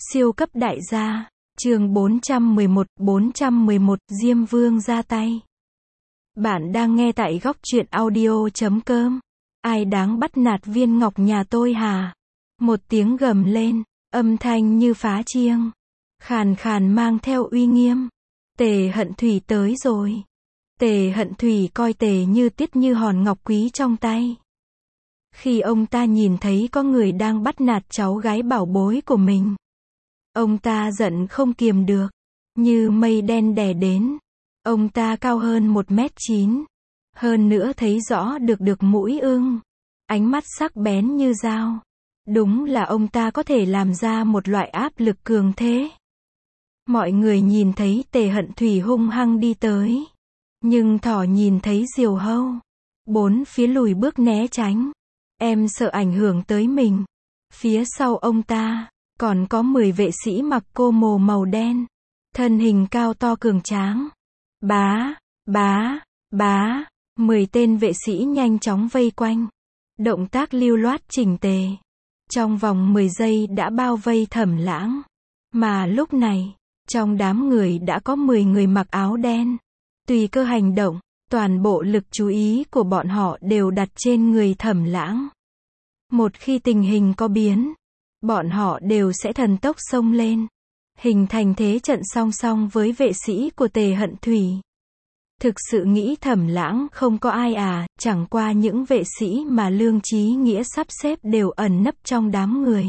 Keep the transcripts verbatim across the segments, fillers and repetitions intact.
Siêu cấp đại gia, chương bốn trăm mười một, bốn trăm mười một, Diêm Vương ra tay. Bạn đang nghe tại góc truyện audio chấm com. Ai đáng bắt nạt viên ngọc nhà tôi hả? Một tiếng gầm lên, âm thanh như phá chiêng, khàn khàn mang theo uy nghiêm. Tề Hận Thủy tới rồi. Tề Hận Thủy coi Tề Như Tiết như hòn ngọc quý trong tay. Khi ông ta nhìn thấy có người đang bắt nạt cháu gái bảo bối của mình, ông ta giận không kiềm được, như mây đen đè đến. Ông ta cao hơn một mét chín, hơn nữa thấy rõ được được mũi ưng, ánh mắt sắc bén như dao. Đúng là ông ta có thể làm ra một loại áp lực cường thế. Mọi người nhìn thấy Tề Hận Thủy hung hăng đi tới, nhưng thỏ nhìn thấy diều hâu, bốn phía lùi bước né tránh. Em sợ ảnh hưởng tới mình. Phía sau ông ta còn có mười vệ sĩ mặc cô mồ màu đen, thân hình cao to cường tráng. Bá, bá, bá, mười tên vệ sĩ nhanh chóng vây quanh, động tác lưu loát chỉnh tề. Trong vòng mười giây đã bao vây Thẩm Lãng. Mà lúc này, trong đám người đã có mười người mặc áo đen. Tùy cơ hành động, toàn bộ lực chú ý của bọn họ đều đặt trên người Thẩm Lãng. Một khi tình hình có biến, bọn họ đều sẽ thần tốc xông lên, hình thành thế trận song song với vệ sĩ của Tề Hận Thủy. Thực sự nghĩ Thẩm Lãng không có ai à, chẳng qua những vệ sĩ mà Lương Chí Nghĩa sắp xếp đều ẩn nấp trong đám người.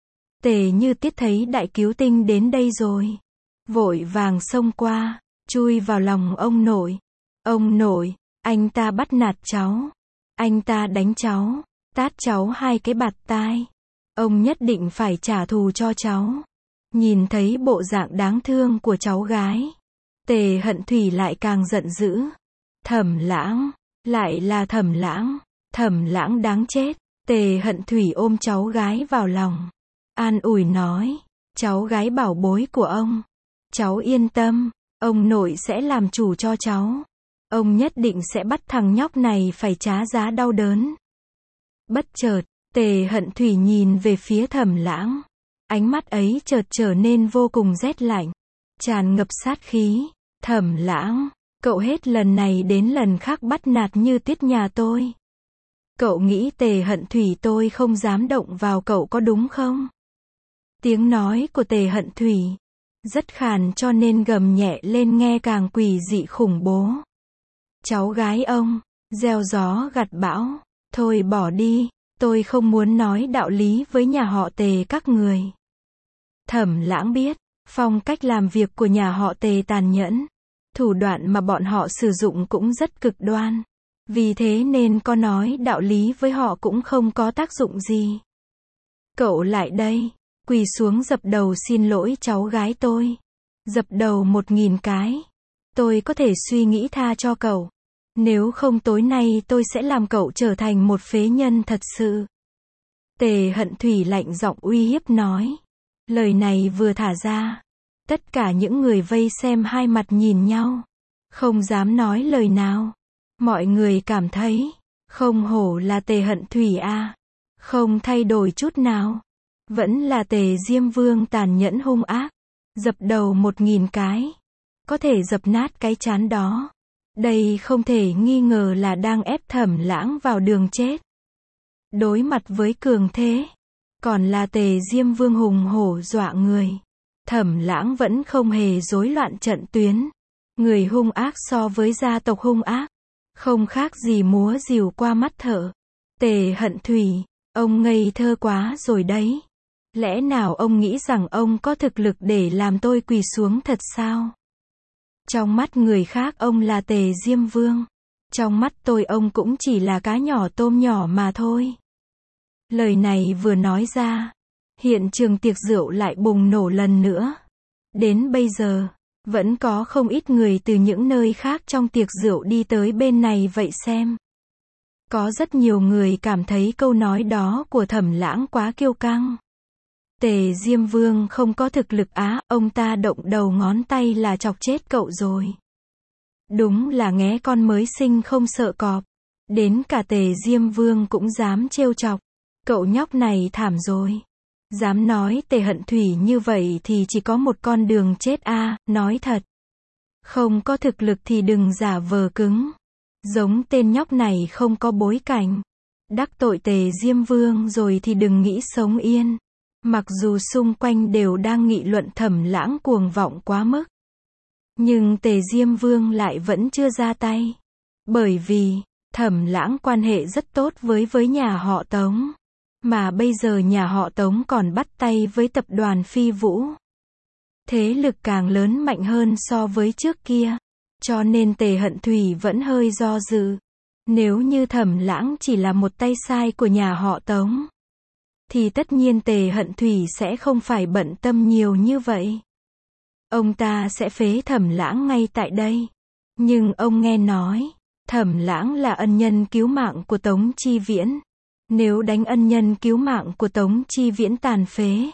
Tề Như Tiết thấy đại cứu tinh đến đây rồi, vội vàng xông qua, chui vào lòng ông nội. Ông nội, anh ta bắt nạt cháu, anh ta đánh cháu, tát cháu hai cái bạt tai. Ông nhất định phải trả thù cho cháu. Nhìn thấy bộ dạng đáng thương của cháu gái, Tề Hận Thủy lại càng giận dữ. Thẩm Lãng, lại là Thẩm Lãng, Thẩm Lãng đáng chết. Tề Hận Thủy ôm cháu gái vào lòng, an ủi nói, cháu gái bảo bối của ông, cháu yên tâm, ông nội sẽ làm chủ cho cháu. Ông nhất định sẽ bắt thằng nhóc này phải trả giá đau đớn. Bất chợt, Tề Hận Thủy nhìn về phía Thẩm Lãng. Ánh mắt ấy chợt trở nên vô cùng rét lạnh, tràn ngập sát khí. Thẩm Lãng, cậu hết lần này đến lần khác bắt nạt Như Tiết nhà tôi. Cậu nghĩ Tề Hận Thủy tôi không dám động vào cậu có đúng không? Tiếng nói của Tề Hận Thủy rất khàn cho nên gầm nhẹ lên nghe càng quỷ dị khủng bố. Cháu gái ông, gieo gió gặt bão, thôi bỏ đi, tôi không muốn nói đạo lý với nhà họ Tề các người. Thẩm Lãng biết, phong cách làm việc của nhà họ Tề tàn nhẫn, thủ đoạn mà bọn họ sử dụng cũng rất cực đoan. Vì thế nên có nói đạo lý với họ cũng không có tác dụng gì. Cậu lại đây, quỳ xuống dập đầu xin lỗi cháu gái tôi. Dập đầu một nghìn cái. Tôi có thể suy nghĩ tha cho cậu. Nếu không tối nay tôi sẽ làm cậu trở thành một phế nhân thật sự. Tề Hận Thủy lạnh giọng uy hiếp nói. Lời này vừa thả ra, tất cả những người vây xem hai mặt nhìn nhau, không dám nói lời nào. Mọi người cảm thấy, không hổ là Tề Hận Thủy a, không thay đổi chút nào. Vẫn là Tề Diêm Vương tàn nhẫn hung ác. Dập đầu một nghìn cái, có thể dập nát cái trán đó. Đây không thể nghi ngờ là đang ép Thẩm Lãng vào đường chết. Đối mặt với cường thế, còn là Tề Diêm Vương hùng hổ dọa người, Thẩm Lãng vẫn không hề rối loạn trận tuyến. Người hung ác so với gia tộc hung ác, không khác gì múa rìu qua mắt thợ. Tề Hận Thủy, ông ngây thơ quá rồi đấy. Lẽ nào ông nghĩ rằng ông có thực lực để làm tôi quỳ xuống thật sao? Trong mắt người khác ông là Tề Diêm Vương. Trong mắt tôi ông cũng chỉ là cá nhỏ tôm nhỏ mà thôi. Lời này vừa nói ra, hiện trường tiệc rượu lại bùng nổ lần nữa. Đến bây giờ, vẫn có không ít người từ những nơi khác trong tiệc rượu đi tới bên này vậy xem. Có rất nhiều người cảm thấy câu nói đó của Thẩm Lãng quá kiêu căng. Tề Diêm Vương không có thực lực á, ông ta động đầu ngón tay là chọc chết cậu rồi. Đúng là nghé con mới sinh không sợ cọp. Đến cả Tề Diêm Vương cũng dám trêu chọc. Cậu nhóc này thảm rồi. Dám nói Tề Hận Thủy như vậy thì chỉ có một con đường chết a, nói thật. Không có thực lực thì đừng giả vờ cứng. Giống tên nhóc này không có bối cảnh. Đắc tội Tề Diêm Vương rồi thì đừng nghĩ sống yên. Mặc dù xung quanh đều đang nghị luận Thẩm Lãng cuồng vọng quá mức. Nhưng Tề Diêm Vương lại vẫn chưa ra tay. Bởi vì, Thẩm Lãng quan hệ rất tốt với với nhà họ Tống. Mà bây giờ nhà họ Tống còn bắt tay với tập đoàn Phi Vũ. Thế lực càng lớn mạnh hơn so với trước kia. Cho nên Tề Hận Thủy vẫn hơi do dự. Nếu như Thẩm Lãng chỉ là một tay sai của nhà họ Tống, thì tất nhiên Tề Hận Thủy sẽ không phải bận tâm nhiều như vậy. Ông ta sẽ phế Thẩm Lãng ngay tại đây. Nhưng ông nghe nói, Thẩm Lãng là ân nhân cứu mạng của Tống Chi Viễn. Nếu đánh ân nhân cứu mạng của Tống Chi Viễn tàn phế,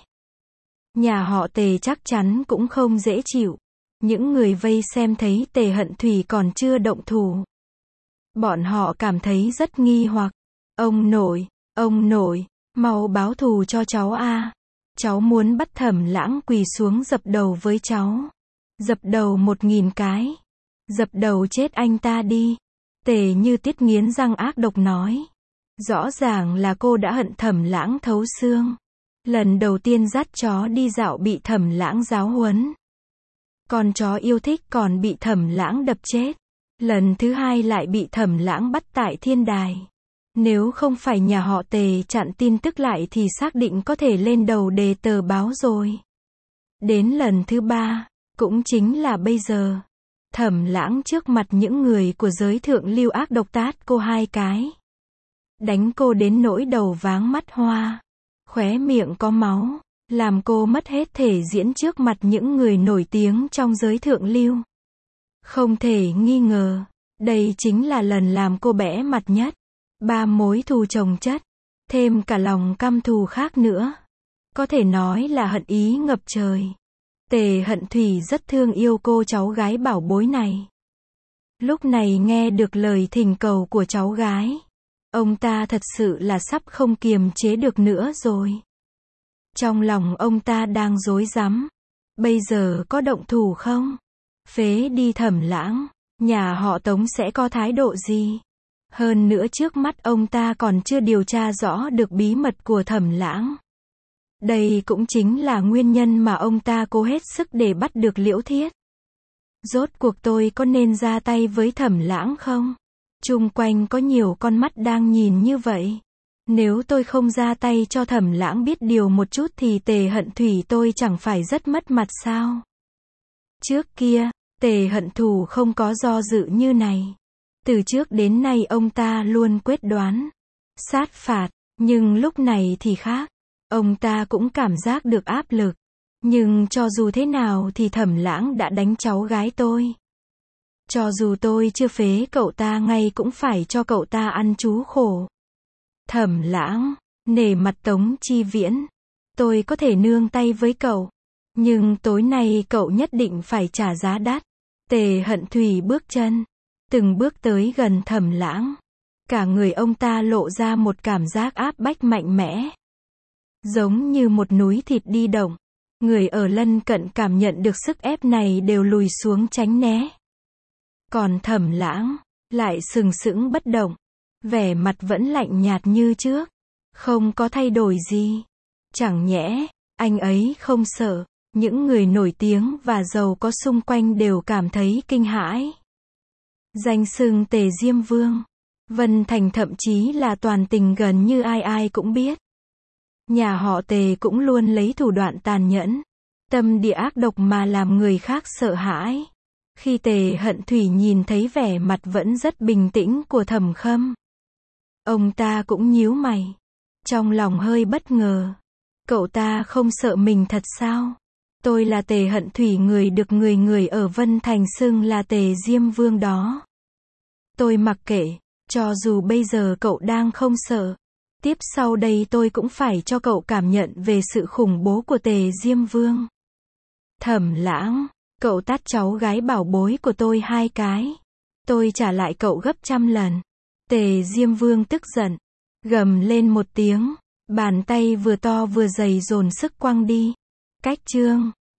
nhà họ Tề chắc chắn cũng không dễ chịu. Những người vây xem thấy Tề Hận Thủy còn chưa động thủ. Bọn họ cảm thấy rất nghi hoặc. Ông nội, ông nội, mau báo thù cho cháu a. Cháu muốn bắt Thẩm Lãng quỳ xuống dập đầu với cháu. Dập đầu một nghìn cái. Dập đầu chết anh ta đi. Tề Như Tiết nghiến răng ác độc nói. Rõ ràng là cô đã hận Thẩm Lãng thấu xương. Lần đầu tiên dắt chó đi dạo bị Thẩm Lãng giáo huấn. Con chó yêu thích còn bị Thẩm Lãng đập chết. Lần thứ hai lại bị Thẩm Lãng bắt tại thiên đài. Nếu không phải nhà họ Tề chặn tin tức lại thì xác định có thể lên đầu đề tờ báo rồi. Đến lần thứ ba, cũng chính là bây giờ. Thẩm Lãng trước mặt những người của giới thượng lưu ác độc tát cô hai cái. Đánh cô đến nỗi đầu váng mắt hoa. Khóe miệng có máu. Làm cô mất hết thể diễn trước mặt những người nổi tiếng trong giới thượng lưu. Không thể nghi ngờ. Đây chính là lần làm cô bẽ mặt nhất. Ba mối thù chồng chất. Thêm cả lòng căm thù khác nữa. Có thể nói là hận ý ngập trời. Tề Hận Thủy rất thương yêu cô cháu gái bảo bối này. Lúc này nghe được lời thỉnh cầu của cháu gái. Ông ta thật sự là sắp không kiềm chế được nữa rồi. Trong lòng ông ta đang rối rắm. Bây giờ có động thủ không? Phế đi Thẩm Lãng. Nhà họ Tống sẽ có thái độ gì? Hơn nữa trước mắt ông ta còn chưa điều tra rõ được bí mật của Thẩm Lãng. Đây cũng chính là nguyên nhân mà ông ta cố hết sức để bắt được Liễu Thiết. Rốt cuộc tôi có nên ra tay với Thẩm Lãng không? Chung quanh có nhiều con mắt đang nhìn như vậy. Nếu tôi không ra tay cho Thẩm Lãng biết điều một chút thì Tề Hận Thủy tôi chẳng phải rất mất mặt sao? Trước kia, Tề Hận Thù không có do dự như này. Từ trước đến nay ông ta luôn quyết đoán, sát phạt, nhưng lúc này thì khác. Ông ta cũng cảm giác được áp lực. Nhưng cho dù thế nào thì Thẩm Lãng đã đánh cháu gái tôi. Cho dù tôi chưa phế cậu ta ngay cũng phải cho cậu ta ăn chú khổ. Thẩm Lãng, nể mặt Tống Chi Viễn, tôi có thể nương tay với cậu. Nhưng tối nay cậu nhất định phải trả giá đắt. Tề Hận Thủy bước chân, từng bước tới gần Thẩm Lãng. Cả người ông ta lộ ra một cảm giác áp bách mạnh mẽ. Giống như một núi thịt đi động. Người ở lân cận cảm nhận được sức ép này đều lùi xuống tránh né. Còn Thẩm Lãng, lại sừng sững bất động. Vẻ mặt vẫn lạnh nhạt như trước. Không có thay đổi gì. Chẳng nhẽ, anh ấy không sợ. Những người nổi tiếng và giàu có xung quanh đều cảm thấy kinh hãi. Danh xưng Tề Diêm Vương. Vân Thành thậm chí là toàn tình gần như ai ai cũng biết. Nhà họ Tề cũng luôn lấy thủ đoạn tàn nhẫn, tâm địa ác độc mà làm người khác sợ hãi. Khi Tề Hận Thủy nhìn thấy vẻ mặt vẫn rất bình tĩnh của Thẩm Khâm, ông ta cũng nhíu mày. Trong lòng hơi bất ngờ. Cậu ta không sợ mình thật sao? Tôi là Tề Hận Thủy, người được người người ở Vân Thành xưng là Tề Diêm Vương đó. Tôi mặc kệ, cho dù bây giờ cậu đang không sợ. Tiếp sau đây tôi cũng phải cho cậu cảm nhận về sự khủng bố của Tề Diêm Vương. Thẩm Lãng, cậu tát cháu gái bảo bối của tôi hai cái. Tôi trả lại cậu gấp trăm lần. Tề Diêm Vương tức giận, gầm lên một tiếng. Bàn tay vừa to vừa dày dồn sức quăng đi. Cách chương